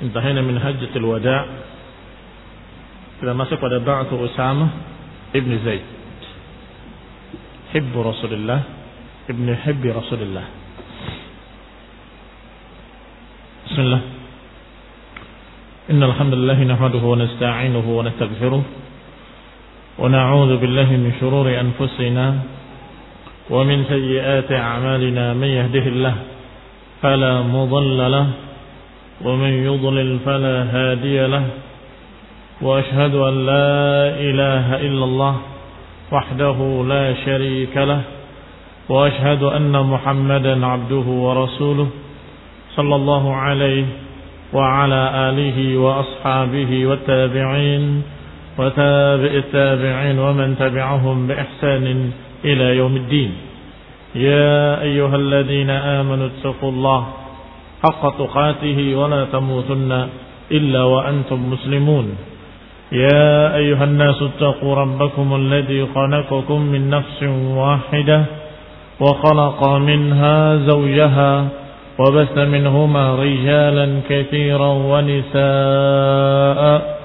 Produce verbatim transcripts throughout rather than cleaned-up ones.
Intahina min hajjatul wada'. Kita masuk pada ba'tsu Usamah ibn Zaid, hibbu Rasulullah, ibn hibbi Rasulullah. Bismillah. Innal hamdalillah nahmaduhu wa nasta'inuhu wa nastaghfiruh wa na'udzu billahi min shururi anfusina wa min sayyiati a'malina. Man yahdihillahu fala mudilla lahu wa man yudlil fala hadiya lahu. Wa ashhadu an la ilaha illallah wahdahu la sharika lahu wa ashhadu anna Muhammadan abduhu wa rasuluh sallallahu alaihi wa ala alihi wa ashabihi wa tabi'in wa tabi'it tabi'in wa man tabi'ahum bi ihsanin ila yaumiddin. Ya ayyuhalladhina amanu ittaqullaha haqqa tuqatih wa la tamutunna illa wa antum muslimun. يا أيها الناس اتقوا ربكم الذي خلقكم من نفس واحدة وخلق منها زوجها وبث منهما رجالا كثيرا ونساء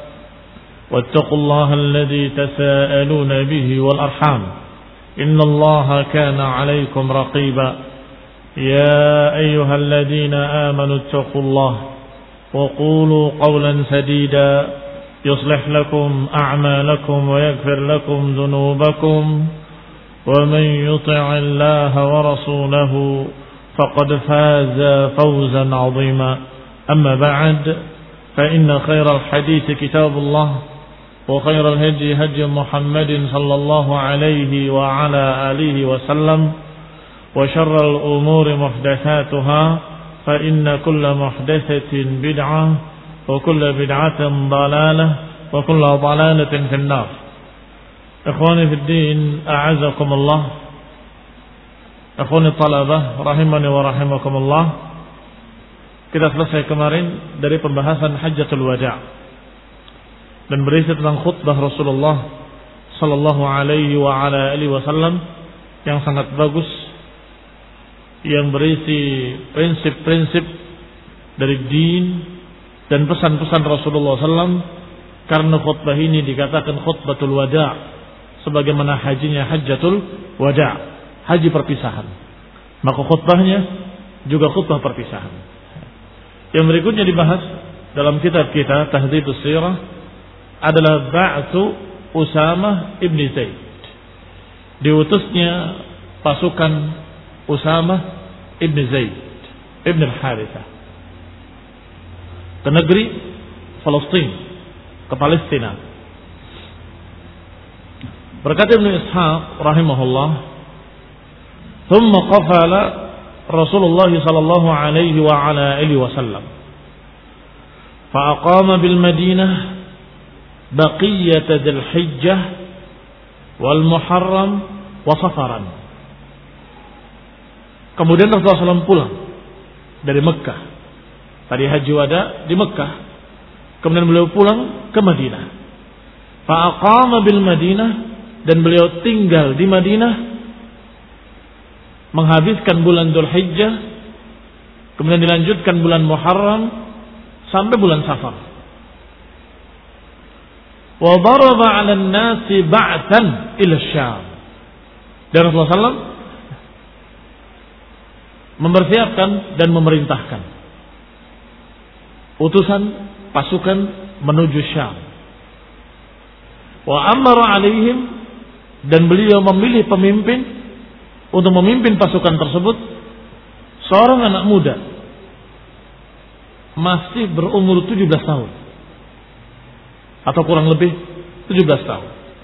واتقوا الله الذي تساءلون به والأرحام إن الله كان عليكم رقيبا. يا أيها الذين آمنوا اتقوا الله وقولوا قولا سديدا يصلح لكم أعمالكم ويغفر لكم ذنوبكم ومن يطع الله ورسوله فقد فاز فوزا عظيما. أما بعد فإن خير الحديث كتاب الله وخير الهدي هدي محمد صلى الله عليه وعلى آله وسلم وشر الأمور محدثاتها فإن كل محدثة بدعة وكل بدعة ضلالة وكل ضلالة في النار. إخواني في الدين أعزكم الله. Ikhwani talabah rahimani wa rahimakumullah. Kita selesai kemarin dari pembahasan Hajjatul Wada' dan berisi tentang khutbah Rasulullah sallallahu alaihi wa ala alihi wasallam yang sangat bagus, yang berisi prinsip-prinsip dari din dan pesan-pesan Rasulullah sallallahu alaihi wasallam. Karena khutbah ini dikatakan khutbatul wada', sebagaimana hajinya hajjatul wada', haji perpisahan, maka khutbahnya juga khutbah perpisahan. Yang berikutnya dibahas dalam kitab kita Tahdhibus Sirah adalah ba'tsu Usamah ibn Zaid, diutusnya pasukan Usamah ibn Zaid ibn al-Harithah ke negeri Palestina, ke Palestina. Berkata Ibnu Ishaq rahimahullah, "Tsumma qafala Rasulullah sallallahu alaihi wa ala alihi wasallam fa aqama bil Madinah baqiyat dzil Hijjah wal Muharram wa Safaran." Kemudian Rasulullah sallallahu alaihi wasallam pulang dari Mekah. Tadi haji wada di Mekah, kemudian beliau pulang ke Madinah. Fa'aqama bil Madinah, dan beliau tinggal di Madinah, menghabiskan bulan Dzulhijjah, kemudian dilanjutkan bulan Muharram sampai bulan Safar. Wa daraba 'ala an-nasi ba'tan ila Syam. Dan Rasulullah sallallahu alaihi wasallam mempersiapkan dan memerintahkan utusan pasukan menuju Syam. Wa amara alaihim, dan beliau memilih pemimpin untuk memimpin pasukan tersebut, seorang anak muda masih berumur tujuh belas tahun atau kurang lebih tujuh belas tahun,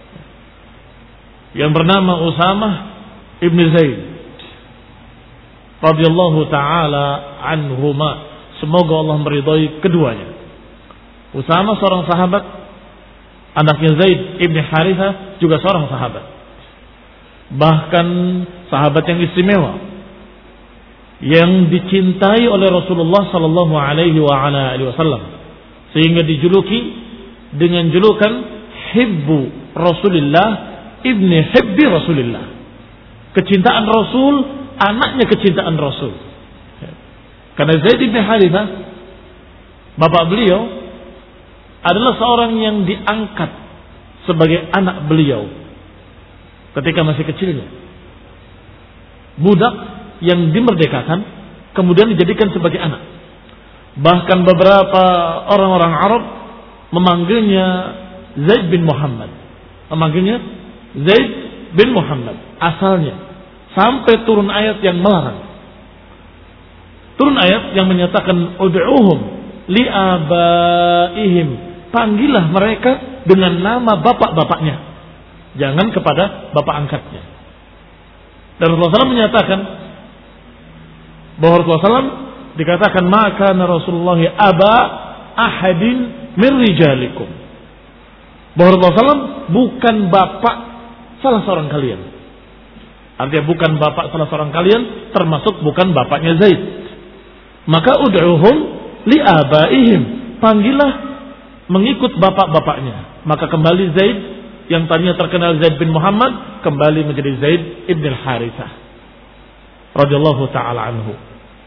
yang bernama Usamah ibn Zaid radhiyallahu taala anhuma. Semoga Allah meridhai keduanya. Usamah seorang sahabat, anaknya Zaid ibn Harithah juga seorang sahabat, bahkan sahabat yang istimewa, yang dicintai oleh Rasulullah sallallahu alaihi wa ala alihi wasallam, sehingga dijuluki dengan julukan Hibbu Rasulillah ibni Hibbi Rasulillah. Kecintaan Rasul, anaknya kecintaan Rasul. Karena Zaid bin Harithah bapak beliau adalah seorang yang diangkat sebagai anak beliau ketika masih kecilnya. Budak yang dimerdekakan kemudian dijadikan sebagai anak. Bahkan beberapa orang-orang Arab memanggilnya Zaid bin Muhammad. Memanggilnya Zaid bin Muhammad asalnya. Sampai turun ayat yang melarang. Turun ayat yang menyatakan ud'uhum li'abaihim. Panggillah mereka dengan nama bapak-bapaknya. Jangan kepada bapak angkatnya. Dan Rasulullah shallallahu alaihi wasallam menyatakan bahwa Rasulullah shallallahu alaihi wasallam dikatakan maka Rasulullah aba ahadin min rijalikum. Bahwa Rasulullah shallallahu alaihi wasallam bukan bapak salah seorang kalian. Artinya bukan bapak salah seorang kalian, termasuk bukan bapaknya Zaid. Maka ud'uhum li abaihim. Panggillah mengikut bapak-bapaknya. Maka kembali Zaid yang tadinya terkenal Zaid bin Muhammad kembali menjadi Zaid ibn al-Harithah radhiyallahu taala anhu.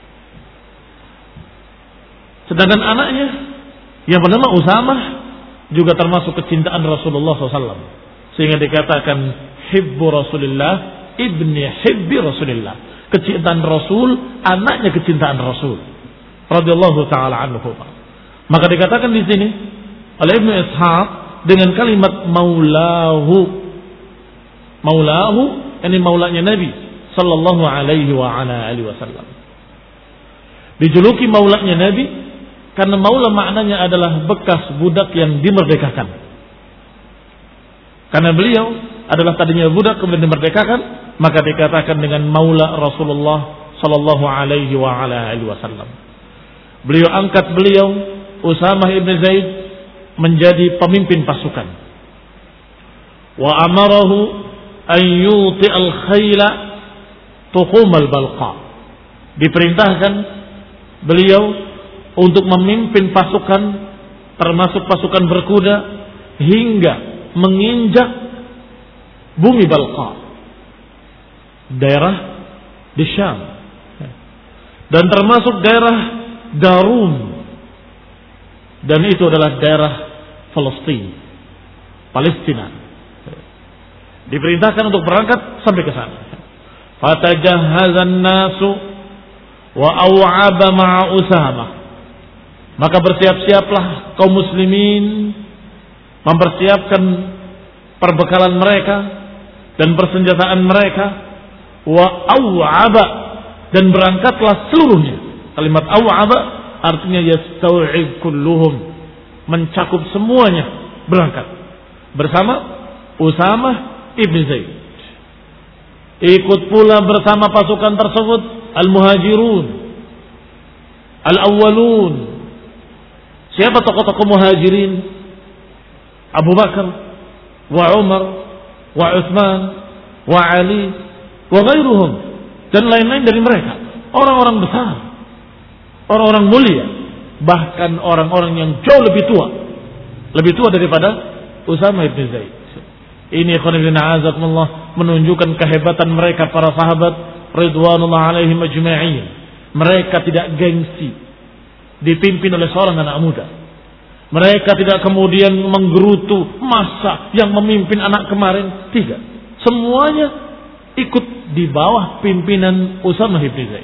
Sedangkan anaknya yang bernama Usamah juga termasuk kecintaan Rasulullah shallallahu alaihi wasallam. Sehingga dikatakan hibbu Rasulillah ibni hibbi Rasulillah. Kecintaan Rasul, anaknya kecintaan Rasul radhiyallahu taala anhu. Maka dikatakan di sini oleh Ibnu Ishaq dengan kalimat maulahu. Maulahu ini maulanya Nabi sallallahu alaihi wa ala alihi wasallam. Dijuluki maulanya Nabi karena maula maknanya adalah bekas budak yang dimerdekakan. Karena beliau adalah tadinya budak kemudian dimerdekakan, maka dikatakan dengan maula Rasulullah sallallahu alaihi wa ala alihi wasallam. Beliau angkat beliau Usamah ibn Zaid menjadi pemimpin pasukan. Wa amarahu an yuti al-khayla tuqum al-balqa. Diperintahkan beliau untuk memimpin pasukan termasuk pasukan berkuda hingga menginjak bumi Balqa, daerah di Syam, dan termasuk daerah Darum, dan itu adalah daerah Palestina. Palestina. Diperintahkan untuk berangkat sampai ke sana. Fatajahhazan nasu wa aw'aba ma'a Usamah. Maka bersiap-siaplah kaum muslimin mempersiapkan perbekalan mereka dan persenjataan mereka, wa aw'aba, dan berangkatlah seluruhnya. Kalimat aw'aba artinya yastau'ib kulluhum, mencakup semuanya, berangkat bersama Usamah ibn Zaid. Ikut pula bersama pasukan tersebut al-muhajirun, al-awwalun. Siapa tokoh-tokoh muhajirin? Abu Bakar, wa Umar, wa Utsman, wa Ali, wa ghairuhum, dan lain-lain dari mereka. Orang-orang besar, orang-orang mulia, bahkan orang-orang yang jauh lebih tua, lebih tua daripada Usamah ibn Zaid. Ini khonibina azakumullah menunjukkan kehebatan mereka para sahabat ridwanullah alaihim ajma'in. Mereka tidak gengsi dipimpin oleh seorang anak muda. Mereka tidak kemudian menggerutu masa yang memimpin anak kemarin. Tidak. Semuanya ikut di bawah pimpinan Usamah ibn Zaid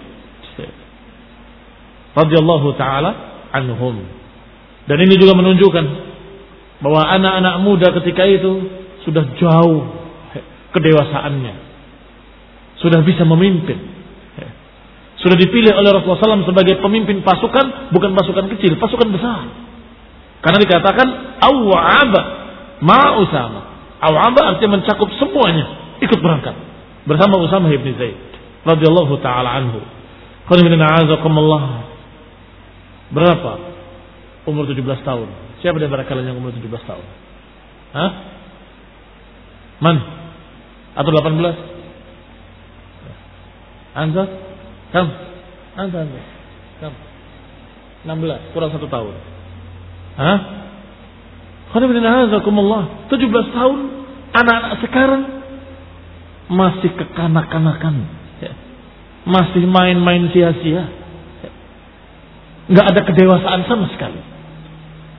radhiyallahu taala anhum. Dan ini juga menunjukkan bahwa anak-anak muda ketika itu sudah jauh kedewasaannya, sudah bisa memimpin, sudah dipilih oleh Rasulullah shallallahu alaihi wasallam sebagai pemimpin pasukan, bukan pasukan kecil, pasukan besar. Karena dikatakan aw'aba ma Usamah. Aw'aba artinya mencakup semuanya, ikut berangkat bersama Usamah ibn Zaid radhiyallahu taala anhu. Berapa umur tujuh belas tahun? Siapa di antara kalian yang umur tujuh belas tahun? Hah? Man? Atau delapan belas? Anda? Kam? Anda, anda? Kam? enam belas, kurang satu tahun. Hah? tujuh belas tahun, anak-anak sekarang masih kekanak-kanakan, masih main-main sia-sia, nggak ada kedewasaan sama sekali.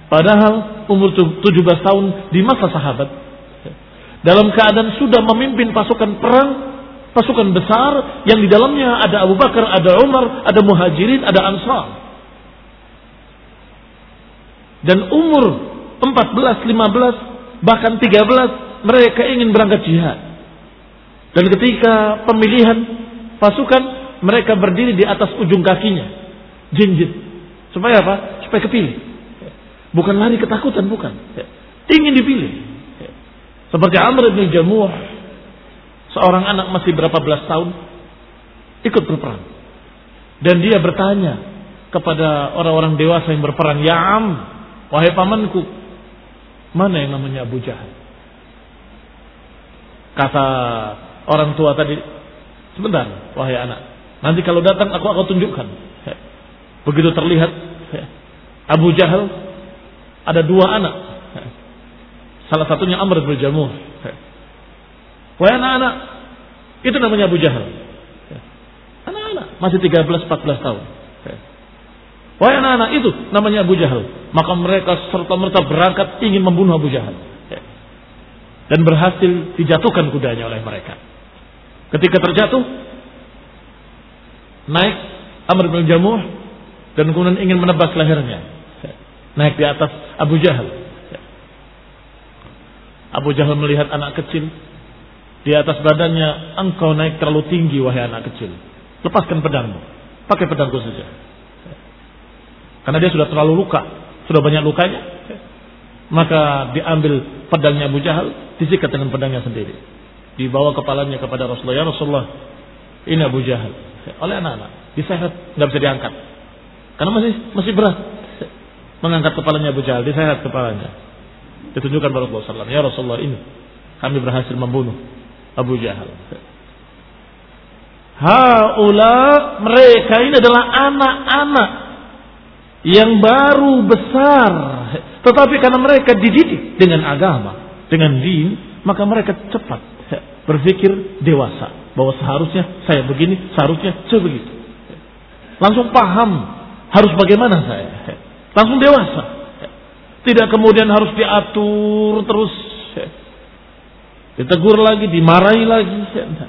Padahal umur tujuh belas tahun di masa sahabat, dalam keadaan sudah memimpin pasukan perang, pasukan besar yang di dalamnya ada Abu Bakar, ada Umar, ada Muhajirin, ada Ansar. Dan umur empat belas, lima belas, bahkan tiga belas mereka ingin berangkat jihad. Dan ketika pemilihan pasukan, mereka berdiri di atas ujung kakinya, jinjit. Supaya apa? Supaya kepilih. Bukan lari ketakutan, bukan. Ingin dipilih. Seperti Amr bin Jamuh, seorang anak masih berapa belas tahun, ikut berperang. Dan dia bertanya kepada orang-orang dewasa yang berperang, "Ya Am, wahai pamanku, mana yang namanya Abu Jahal?" Kata orang tua tadi, "Sebentar, wahai anak. Nanti kalau datang aku akan tunjukkan." Begitu terlihat Abu Jahal, ada dua anak. Salah satunya Amr bin Jamuh. Wahai anak-anak, itu namanya Abu Jahal. Anak-anak, masih tiga belas empat belas tahun. Wahai anak-anak, itu namanya Abu Jahal. Maka mereka serta-merta berangkat ingin membunuh Abu Jahal. Dan berhasil dijatuhkan kudanya oleh mereka. Ketika terjatuh, naik Amr bin Jamuh dan kemudian ingin menebas lehernya. Naik di atas Abu Jahal. Abu Jahal melihat anak kecil di atas badannya, "Engkau naik terlalu tinggi wahai anak kecil. Lepaskan pedangmu. Pakai pedangku saja." Karena dia sudah terlalu luka, sudah banyak lukanya. Maka diambil pedangnya Abu Jahal, disikat dengan pedangnya sendiri. Dibawa kepalanya kepada Rasulullah, "Ya Rasulullah, ini Abu Jahal." Oleh anak-anak, diseret, nggak bisa diangkat. Karena masih masih berat. Mengangkat kepalanya Abu Jahal, diseret kepalanya. Ditunjukkan kepada Rasulullah sallallahu alaihi wasallam, "Ya Rasulullah, ini kami berhasil membunuh Abu Jahal." Haula, mereka ini adalah anak-anak yang baru besar, tetapi karena mereka dididik dengan agama, dengan din, maka mereka cepat berpikir dewasa bahwa seharusnya saya begini, seharusnya saya begitu. Langsung paham harus bagaimana saya. Langsung dewasa. Tidak kemudian harus diatur terus. Ditegur lagi, dimarahi lagi.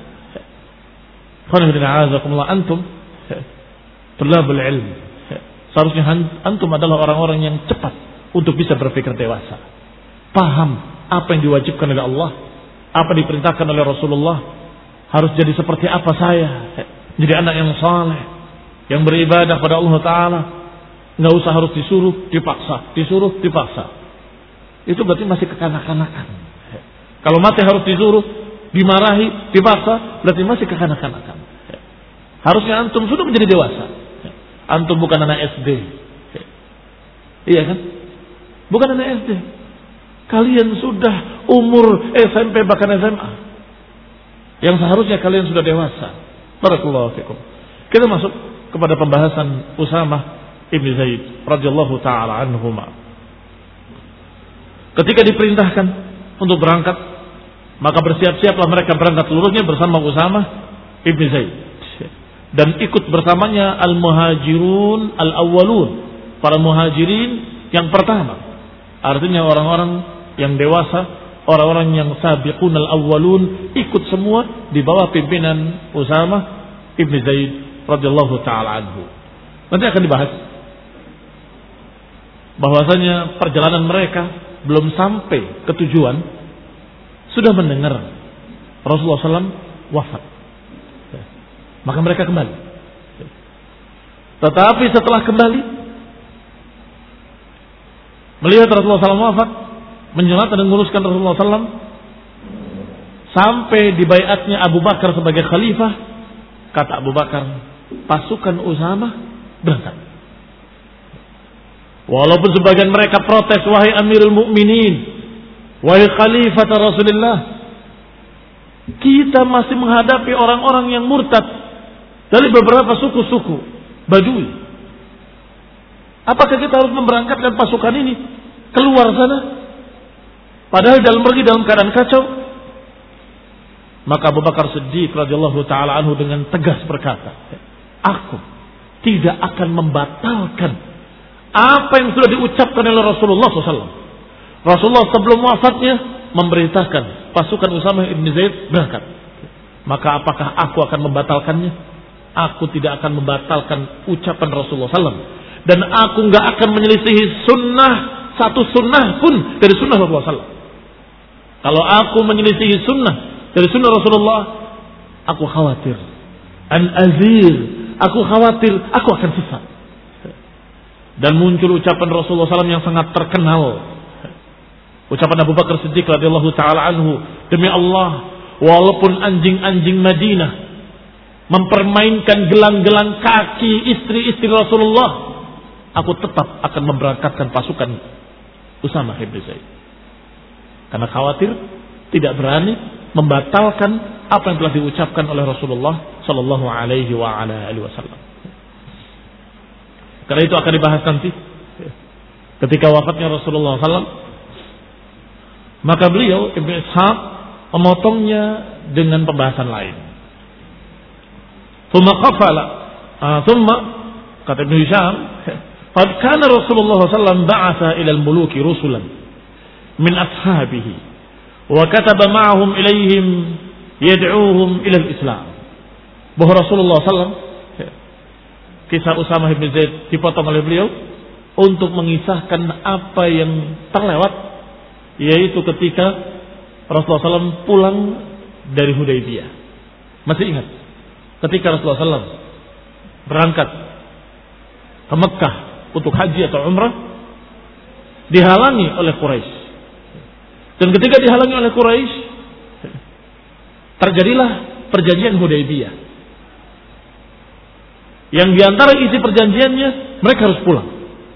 Antum tulabul ilm. Seharusnya antum adalah orang-orang yang cepat untuk bisa berpikir dewasa. Paham apa yang diwajibkan oleh Allah, apa diperintahkan oleh Rasulullah. Harus jadi seperti apa saya. Jadi anak yang saleh, yang beribadah pada Allah Ta'ala. Nggak usah harus disuruh, dipaksa, disuruh, dipaksa. Itu berarti masih kekanak-kanakan. Kalau mati harus disuruh, dimarahi, dipaksa, berarti masih kekanak-kanakan. Harusnya antum sudah menjadi dewasa. Antum bukan anak S D. Iya kan? Bukan anak S D. Kalian sudah umur S M P bahkan S M A. Yang seharusnya kalian sudah dewasa. Barakallahu fikum. Kita masuk kepada pembahasan Usamah Ibn Zaid radhiyallahu taala anhuma. Ketika diperintahkan untuk berangkat, maka bersiap-siaplah mereka berangkat seluruhnya bersama Usamah Ibn Zaid. Dan ikut bersamanya al-muhajirun al-awwalun, para muhajirin yang pertama. Artinya orang-orang yang dewasa, orang-orang yang sabiqun al-awwalun, ikut semua di bawah pimpinan Usamah Ibn Zaid radhiyallahu taala anhu. Nanti akan dibahas bahwasanya perjalanan mereka belum sampai ke tujuan, sudah mendengar Rasulullah sallallahu alaihi wasallam wafat. Maka mereka kembali. Tetapi setelah kembali, melihat Rasulullah sallallahu alaihi wasallam wafat, menyolatkan dan menguruskan Rasulullah sallallahu alaihi wasallam sampai dibaiatnya Abu Bakar sebagai khalifah, kata Abu Bakar, pasukan Usamah berangkat. Walaupun sebagian mereka protes, wahai Amirul Mukminin, wahai Khalifah Rasulullah, kita masih menghadapi orang-orang yang murtad dari beberapa suku-suku Badui. Apakah kita harus memberangkatkan pasukan ini keluar sana? Padahal dalam pergi dalam keadaan kacau. Maka Abu Bakar Siddiq radhiyallahu taala anhu dengan tegas berkata, aku tidak akan membatalkan apa yang sudah diucapkan oleh Rasulullah shallallahu alaihi wasallam. Rasulullah sebelum wafatnya memerintahkan pasukan Usamah ibn Zaid berangkat. Maka apakah aku akan membatalkannya? Aku tidak akan membatalkan ucapan Rasulullah shallallahu alaihi wasallam. Dan aku nggak akan menyelisihi sunnah, satu sunnah pun dari sunnah Rasulullah shallallahu alaihi wasallam. Kalau aku menyelisihi sunnah dari sunnah Rasulullah, aku khawatir. An azir, aku khawatir aku akan sesat. Dan muncul ucapan Rasulullah shallallahu alaihi wasallam yang sangat terkenal. Ucapan Abu Bakar Siddiq radhiyallahu taala anhu, demi Allah, walaupun anjing-anjing Madinah mempermainkan gelang-gelang kaki istri-istri Rasulullah, aku tetap akan memberangkatkan pasukan Usamah bin Zaid. Karena khawatir tidak berani membatalkan apa yang telah diucapkan oleh Rasulullah sallallahu alaihi wa ala alihi wasallam. Karena itu akan dibahas nanti ketika wafatnya Rasulullah sallallahu alaihi wasallam. Maka beliau Ibnu Ishaq memotongnya dengan pembahasan lain. Thumma qafala, uh, thumma kata Ibnu Hisham, qad kana Rasulullah sallallahu alaihi wasallam ba'atha ila al-muluki rusulan min ashabihi wa kataba ma'ahum ilaihim yad'uuhum ila al-Islam. Bahwa Rasulullah sallallahu alaihi wasallam, kisah Usamah bin Zaid dipotong oleh beliau untuk mengisahkan apa yang terlewat, yaitu ketika Rasulullah sallallahu alaihi wasallam pulang dari Hudaybiyah. Masih ingat ketika Rasulullah sallallahu alaihi wasallam berangkat ke Mekah untuk haji atau umrah, dihalangi oleh Quraisy. Dan ketika dihalangi oleh Quraisy, terjadilah perjanjian Hudaybiyah. Yang diantara isi perjanjiannya, mereka harus pulang.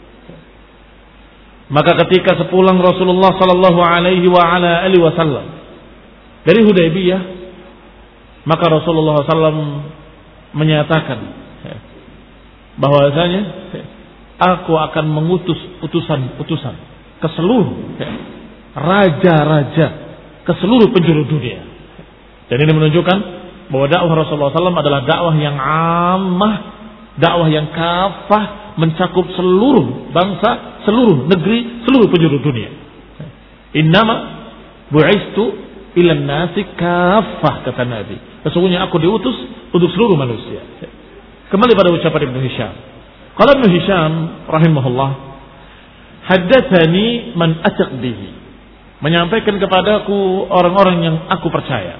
Maka ketika sepulang Rasulullah sallallahu alaihi wa ala alihi wasallam dari Hudaybiyah, maka Rasulullah sallallahu alaihi wasallam menyatakan bahwasanya aku akan mengutus utusan-utusan ke seluruh raja-raja, ke seluruh penjuru dunia. Dan ini menunjukkan bahwa dakwah Rasulullah sallallahu alaihi wasallam adalah dakwah yang ammah, dakwah yang kafah, mencakup seluruh bangsa, seluruh negeri, seluruh penjuru dunia. Innama bu'istu ilan nasi kafah, kata Nabi. Sesungguhnya aku diutus untuk seluruh manusia. Kembali pada ucapan Ibnu Hisham. Qala Ibnu Hisham rahimahullah, haddatsani man ataq bihi, menyampaikan kepadaku orang-orang yang aku percaya.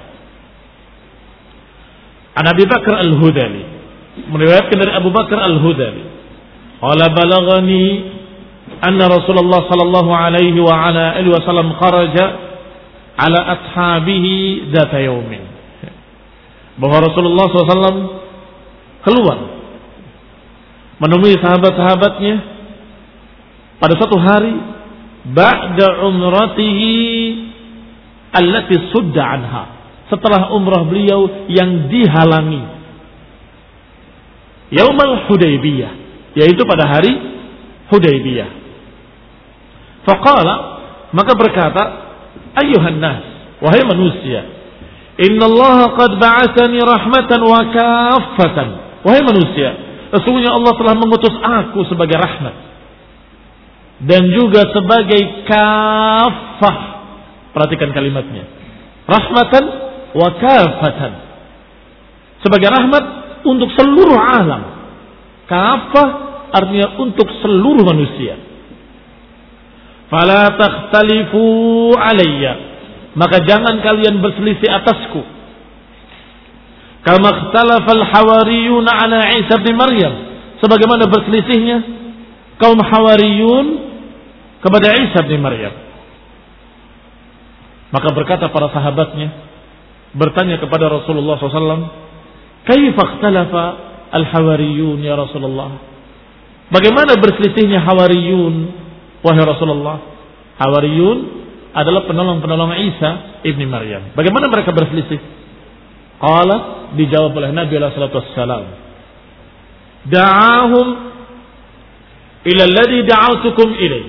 An Abi Bakar Al-Hudali, meriwayatkan dari Abu Bakar Al-Hudali, qala balaghani anna Rasulullah sallallahu alaihi wa ala alihi wasallam kharaja ala ashabihi dzata yaumin, bahwa Rasulullah sallallahu alaihi wasallam keluar menemui sahabat-sahabatnya pada suatu hari ba'da umratihi allati sudda anha, setelah umrah beliau yang dihalangi, Yaumal Hudaybiyah, yaitu pada hari Hudaybiyah. Faqala, maka berkata, ayyuhan nas, wahai manusia, innallaha qad ba'atsani rahmatan wa kaffatan. Wahai manusia, sesungguhnya Allah telah mengutus aku sebagai rahmat dan juga sebagai kaffah. Perhatikan kalimatnya, rahmatan wa kaffatan, sebagai rahmat untuk seluruh alam. Kaffah artinya untuk seluruh manusia. Fala takhtalifu alayya, maka jangan kalian berselisih atasku. Kama ikhtalafa al-hawariyun ala Isa bin Maryam, sebagaimana berselisihnya kaum Hawariyun kepada Isa bin Maryam. Maka berkata para sahabatnya, bertanya kepada Rasulullah sallallahu alaihi wasallam, kaifa ikhtalafa al-hawariyun ya Rasulullah? Bagaimana berselisihnya Hawariyun wahai Rasulullah? Hawariyun adalah penolong-penolong Isa ibni Maryam. Bagaimana mereka berselisih? Qala, dijawab oleh Nabi alaihi salatu wassalam, da'ahum ila alladhi da'autukum ilaih.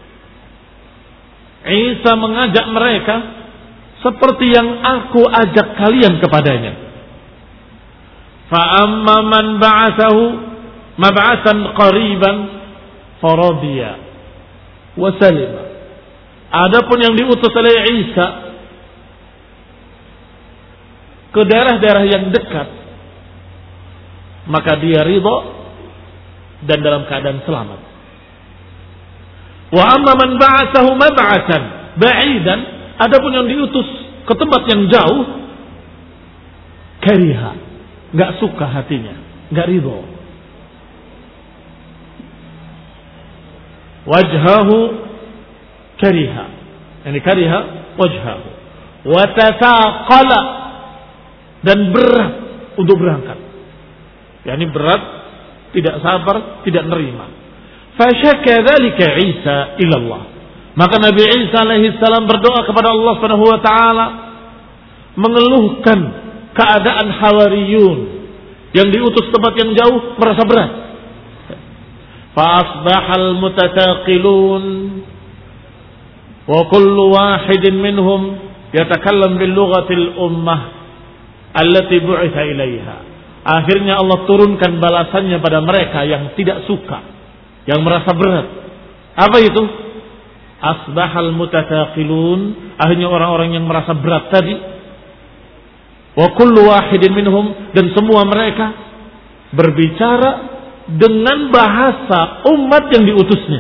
Isa mengajak mereka seperti yang aku ajak kalian kepadanya. Fa amma man ba'athahu mab'atsan qariban, faradiya wa salima. Adapun yang diutus oleh Isa ke daerah-daerah yang dekat, maka dia ridha dan dalam keadaan selamat. Wa amma man ba'athahu mab'atan ba'idan, adapun yang diutus ke tempat yang jauh, kariha, enggak suka hatinya, enggak ridha. Wajhahu kariha, yani kariha wajhahu, wa tasaqala, dan berat untuk berangkat. Yani berat, tidak sabar, tidak nerima. Fasyaka dzalika Isa ila Allah. Maka Nabi Isa alaihi salam berdoa kepada Allah Subhanahu wa taala, mengeluhkan keadaan Hawariyun yang diutus tempat yang jauh merasa berat. Fa asbahal mutataqilun wa kullu wahidin minhum yatakallam bil lughatil ummah allati bu'itha ilaiha. Akhirnya Allah turunkan balasannya pada mereka yang tidak suka, yang merasa berat. Apa itu? Asbahal mutataqilun, akhirnya orang-orang yang merasa berat tadi. Wa kullu wahidin minhum, dan semua mereka berbicara dengan bahasa umat yang diutusnya.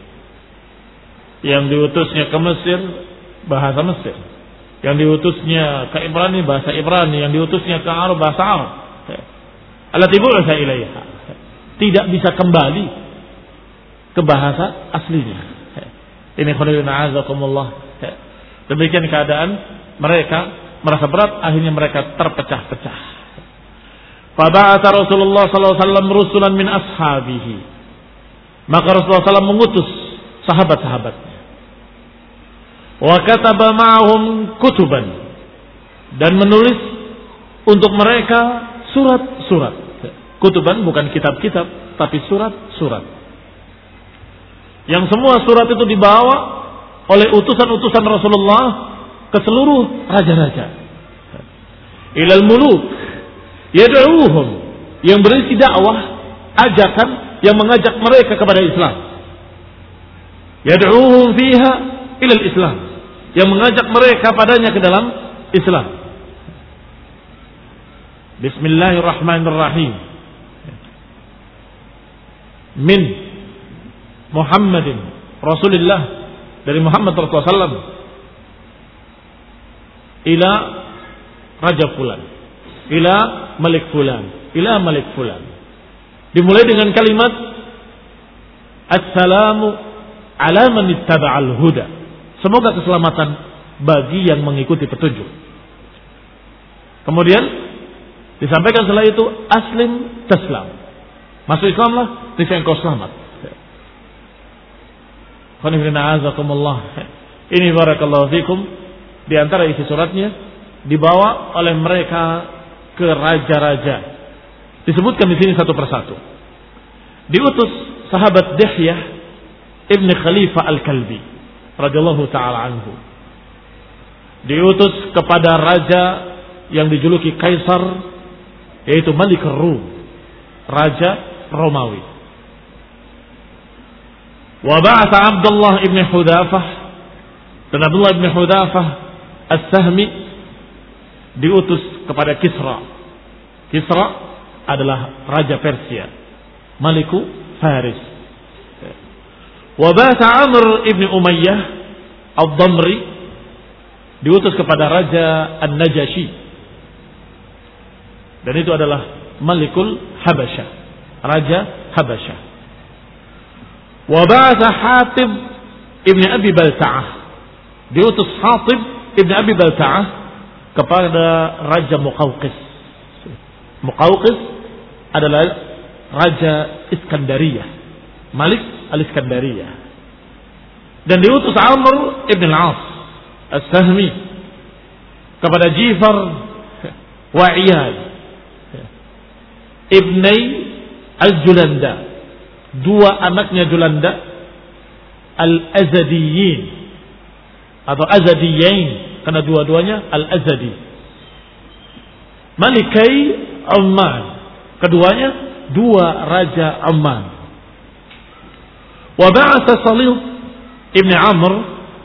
Yang diutusnya ke Mesir, bahasa Mesir. Yang diutusnya ke Ibrani, bahasa Ibrani. Yang diutusnya ke Arab, bahasa Arab. Allati bu'itha ilaiha. Tidak bisa kembali ke bahasa aslinya. Ini khairuna azakumullah. Demikian keadaan mereka merasa berat, akhirnya mereka terpecah-pecah. Fa ba'atha Rasulullah sallallahu alaihi wasallam rusulan min ashabihi. Maka Rasulullah sallallahu alaihi wasallam mengutus sahabat-sahabatnya. Wa kataba ma'ahum kutuban, dan menulis untuk mereka surat-surat. Kutuban bukan kitab-kitab, tapi surat-surat. Yang semua surat itu dibawa oleh utusan-utusan Rasulullah ke seluruh raja-raja. Ilal muluk yad'uuhum, yang berisi dakwah, ajakan yang mengajak mereka kepada Islam. Yad'uuhum fiha ilal Islam, yang mengajak mereka padanya ke dalam Islam. Bismillahirrahmanirrahim. Min Muhammadin Rasulullah, dari Muhammad Rasulullah sallallahu alaihi wasallam, ila Raja Fulan, ila Malik Fulan, ila Malik Fulan. Dimulai dengan kalimat Assalamu ala man ittaba'al huda. Semoga keselamatan bagi yang mengikuti petunjuk. Kemudian disampaikan setelah itu aslim taslam. Masuk Islamlah, niscaya engkau selamat. Ini barakallahu fikum, di antara isi suratnya dibawa oleh mereka ke raja-raja. Disebutkan di sini satu persatu. Diutus sahabat Dihyah ibn Khalifah al-Kalbi radhiyallahu taala anhu. Diutus kepada raja yang dijuluki Kaisar, yaitu Malik Rum, raja Romawi. Wa ba'atha Abdullah ibn Hudhafah, dan Abdullah ibn Hudhafah As-Sahmi diutus kepada Kisra. Kisra adalah raja Persia, Maliku Faris. Wa ba'atha Amr ibn Umayyah Ad-Damri, diutus kepada raja An-Najashi, dan itu adalah Malikul Habasyah, raja Habasyah. Wa ba'atha Hatib ibn Abi Balta'ah, diutus Hatib ibn Abi Balta'ah kepada Raja Muqawqis. Muqawqis adalah Raja Iskandariyah, Malik al-Iskandariyah. Dan diutus Amr ibn al-As As-Sahmi kepada Jifar wa Iyad ibnai al-Julanda, dua anaknya Julanda, al-Azadiyin atau Azadiyin, karena dua-duanya al-Azadi. Malikai Amman, keduanya dua raja Amman. Wa ba'atha Salih ibn Amr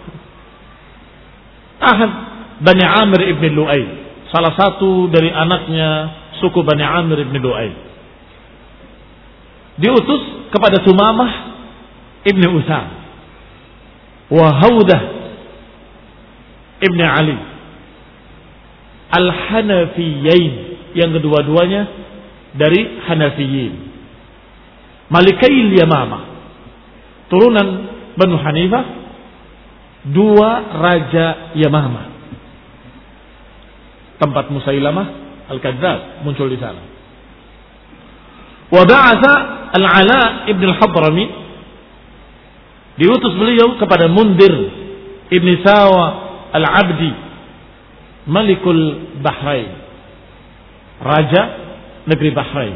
ahad Bani Amir ibn Lu'ay, salah satu dari anaknya suku Bani Amir ibn Lu'ay, diutus kepada Sumamah ibn Utsam wa Haudah ibn Ali al-Hanafiyain, yang kedua-duanya dari Hanafiyin, Malikail Yamamah, turunan Banu Hanifah, dua raja Yamamah, tempat Musailamah Al-Kadzdzab muncul di sana. Wa ba'atha Al-Ala ibn Al-Hadrami, diutus beliau kepada Mundir ibn Sawa Al-Abdi, Malikul Bahrain, raja negeri Bahrain.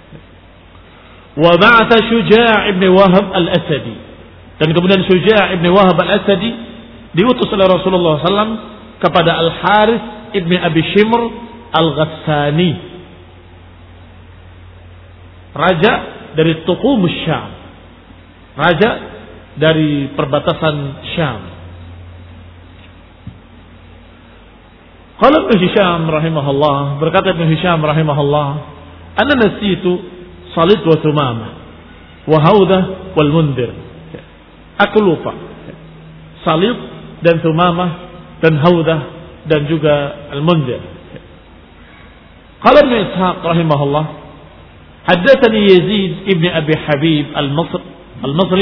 Wa ba'atha Syuja' ibn Wahab Al-Asadi, dan kemudian Syuja' ibn Wahab Al-Asadi diutus oleh Rasulullah sallallahu alaihi wasallam kepada Al-Harith ibn Abi Shimr Al-Ghassani, raja dari Tuqum Syam, raja dari perbatasan Syam. Qala Ibnu Hisham rahimahullah, berkata Ibnu Hisham rahimahullah, ana nasitu Salid wa Thumamah wa Haudah wal Mundir. Aku lupa Salid dan Thumamah dan Haudah dan juga Al-Mundir. Qala Ibnu Ishaq rahimahullah, haddatsani Yazid ibn Abi Habib al-Masri al-Masri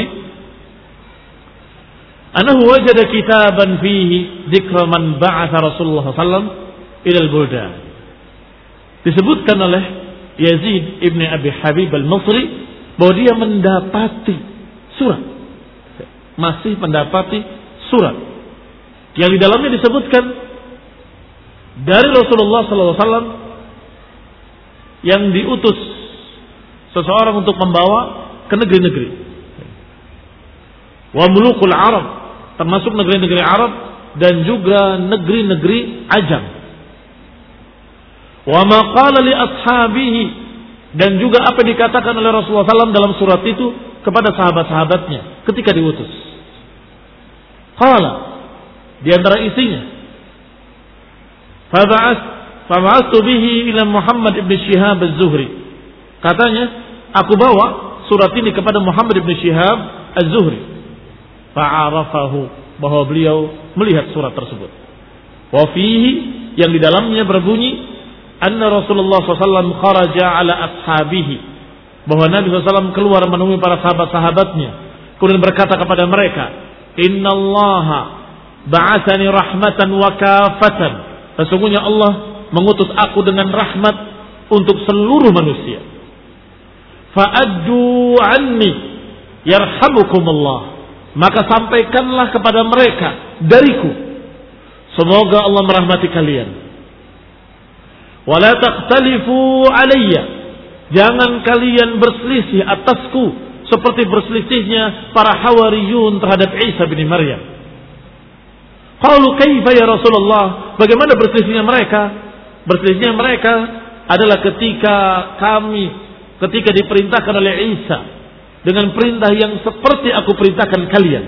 annahu wajada kitaban fihi dzikra man ba'atha Rasulullah sallallahu alaihi wasallam ila al-buldan. Disebutkan oleh Yazid ibn Abi Habib al-Masri bahwa dia mendapati surat, masih mendapati surat yang di dalamnya disebutkan dari Rasulullah sallallahu alaihi wasallam yang diutus seseorang untuk membawa ke negeri-negeri. Wa mulukul Arab, termasuk negeri-negeri Arab dan juga negeri-negeri Ajam. Wa ma qala li ashabihi, dan juga apa yang dikatakan oleh Rasulullah sallallahu alaihi wasallam dalam surat itu kepada sahabat-sahabatnya ketika diutus. Qala, di antara isinya, fab'as fab'astu bihi ila Muhammad ibn Shihab az-Zuhri. Katanya, aku bawa surat ini kepada Muhammad ibn Shihab az-Zuhri. Fa'arafahu, bahwa beliau melihat surat tersebut. Wa fihi, yang di dalamnya berbunyi, anna Rasulullah sallallahu alaihi wasallam kharaja ala ashabihi, bahwa Nabi sallallahu alaihi wasallam keluar menemui para sahabat-sahabatnya, kemudian berkata kepada mereka, innallaha ba'atsani rahmatan wa kafatan, sesungguhnya Allah mengutus aku dengan rahmat untuk seluruh manusia. Fa'addu anni yarhamukumullah, maka sampaikanlah kepada mereka dariku, semoga Allah merahmati kalian. Wala taqtalifu alayya, jangan kalian berselisih atasku seperti berselisihnya para Hawariyun terhadap Isa bin Maryam. Qalu kaifa ya Rasulullah, bagaimana berselisihnya mereka? Berselisihnya mereka adalah ketika kami ketika diperintahkan oleh Isa dengan perintah yang seperti aku perintahkan kalian.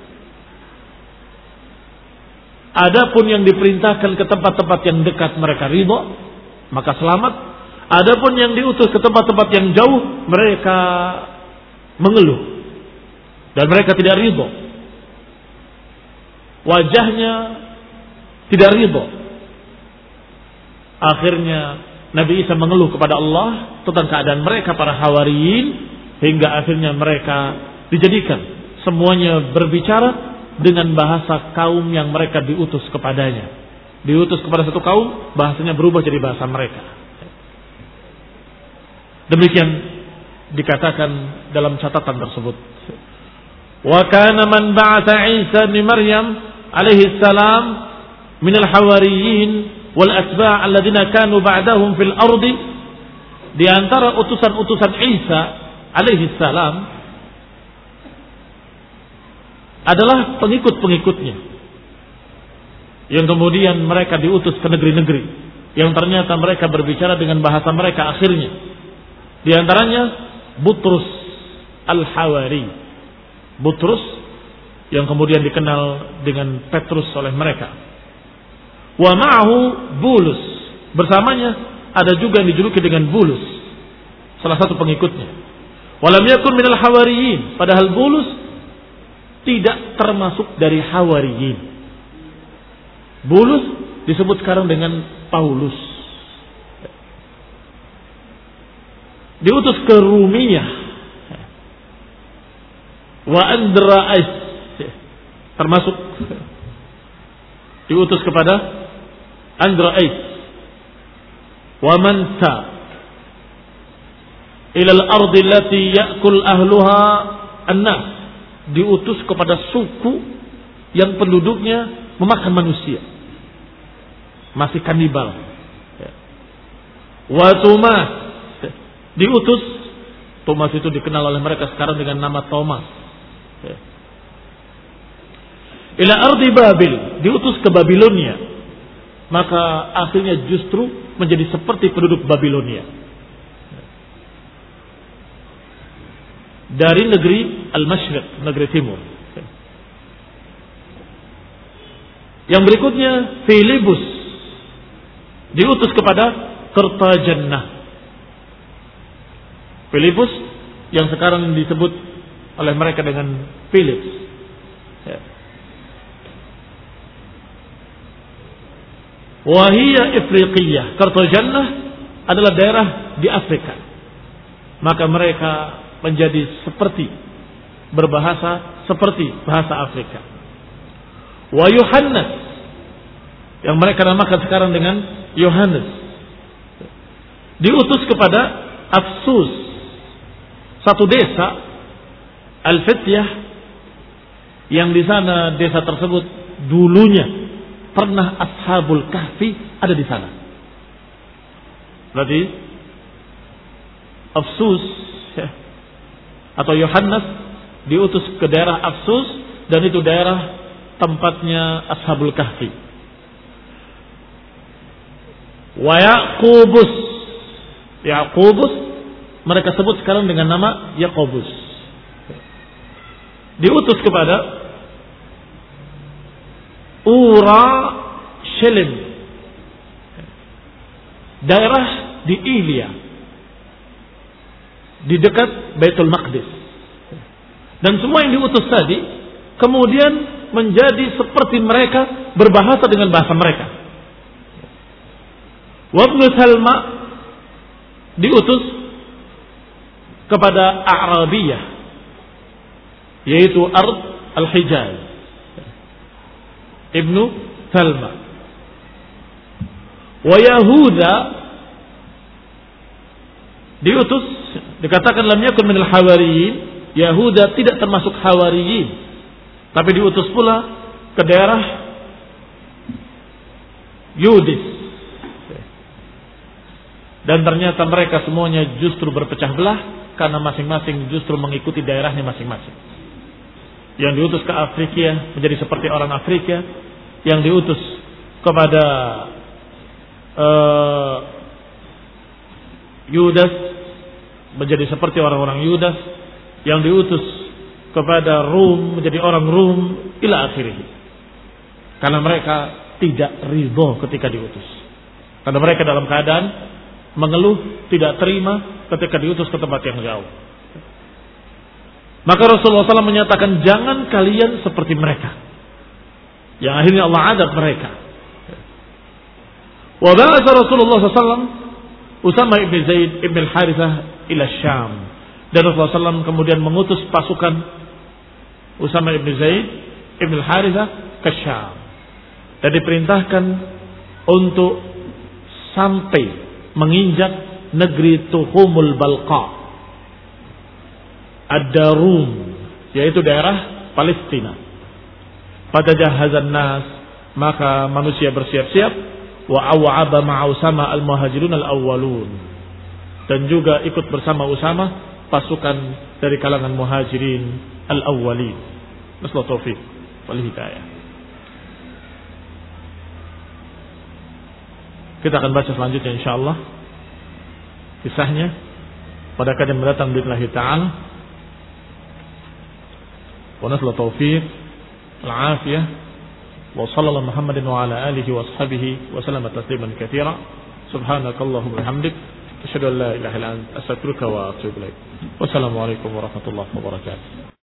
Adapun yang diperintahkan ke tempat-tempat yang dekat mereka ridha, maka selamat. Adapun yang diutus ke tempat-tempat yang jauh, mereka mengeluh dan mereka tidak ridha. Wajahnya tidak ridha. Akhirnya Nabi Isa mengeluh kepada Allah tentang keadaan mereka para Hawariyin, hingga akhirnya mereka dijadikan semuanya berbicara dengan bahasa kaum yang mereka diutus kepadanya. Diutus kepada satu kaum, bahasanya berubah jadi bahasa mereka. Demikian dikatakan dalam catatan tersebut. Wa kana man ba'atha Isa bin Maryam alaihi salam min al-hawariyin wal atba' alladziina kanu ba'dahum fil ardi, di antara utusan-utusan Isa alaihi salam adalah pengikut-pengikutnya yang kemudian mereka diutus ke negeri-negeri yang ternyata mereka berbicara dengan bahasa mereka akhirnya. Di antaranya Butrus al-Hawari, Butrus yang kemudian dikenal dengan Petrus oleh mereka. Wa ma'ahu Bulus, bersamanya ada juga yang dijuluki dengan Bulus, salah satu pengikutnya. Walam yakun minal hawariyin, padahal Bulus tidak termasuk dari hawariyin. Bulus disebut sekarang dengan Paulus. Diutus ke Rumiyah. Wa Andra'is, termasuk diutus kepada Andra'is. Wa Mansa ila al-ardi allati ya'kul ahluha an-nas, diutus kepada suku yang penduduknya memakan manusia, masih kanibal. Wa Tumas, diutus, Thomas itu dikenal oleh mereka sekarang dengan nama Thomas. Ila ardi Babil, diutus ke Babilonia, maka akhirnya justru menjadi seperti penduduk Babilonia. Dari negeri Al-Masyriq, negeri timur. Yang berikutnya Filibus, diutus kepada Kertajannah. Filibus yang sekarang disebut oleh mereka dengan Philips. Wahia Ifriqiyah, Kertajannah adalah daerah di Afrika. Maka mereka menjadi seperti berbahasa seperti bahasa Afrika. Wa Yohannes, yang mereka namakan sekarang dengan Yohanes, diutus kepada Afsus, satu desa Al-Fityah, yang di sana desa tersebut dulunya pernah Ashabul Kahfi ada di sana. Berarti Afsus atau Yohanes diutus ke daerah Afsus, dan itu daerah tempatnya Ashabul Kahfi. Wa Yaqubus, Yaqubus mereka sebut sekarang dengan nama Yakobus, diutus kepada Ura Shelim, daerah di Ilya, di dekat Baitul Maqdis. Dan semua yang diutus tadi kemudian menjadi seperti mereka, berbahasa dengan bahasa mereka. Wabnu Salma diutus kepada A'rabiyah, yaitu Ard Al-Hijaz. Ibnu Salma. Wa Yahuda diutus, dikatakan lam yakun minal hawariyin, Yahuda tidak termasuk hawariyin, tapi diutus pula ke daerah Yudis. Dan ternyata mereka semuanya justru berpecah belah karena masing-masing justru mengikuti daerahnya masing-masing. Yang diutus ke Afrika menjadi seperti orang Afrika, yang diutus kepada uh, Yudas menjadi seperti orang-orang Yudas, yang diutus kepada Rum menjadi orang Rum, ila akhirih. Karena mereka tidak ridho ketika diutus. Karena mereka dalam keadaan mengeluh, tidak terima ketika diutus ke tempat yang jauh. Maka Rasulullah shallallahu alaihi wasallam menyatakan, jangan kalian seperti mereka, yang akhirnya Allah adab mereka. Wa ba'atha Rasulullah shallallahu alaihi wasallam Usama ibn Zaid ibn al-Harithah ila Syam. Dan Rasulullah shallallahu alaihi wasallam kemudian mengutus pasukan Usama ibn Zaid ibn al-Harithah ke Syam. Dan diperintahkan untuk sampai menginjak negeri Tuhumul Balqa, Ad-Darum, yaitu daerah Palestina. Fatajahhazan nas, maka manusia bersiap-siap. Wa aw'aba ma'a Usama al-muhajirun al-awwalun, dan juga ikut bersama Usama pasukan dari kalangan muhajirin al-awwalin. Nasallahu taufiq wal hidayah. Kita akan baca selanjutnya insyaallah kisahnya pada kajian mendatang billahi ta'ala. wa nas'alu taufiq al-afiyah wa sallallahu Muhammadin wa ala alihi wa ashabihi wa sallama tasliman katsira. Subhanakallahumma wa bihamdik asyhadu an la ilaha illa anta astaghfiruka wa atubu ilaik. Wassalamualaikum warahmatullahi wabarakatuh.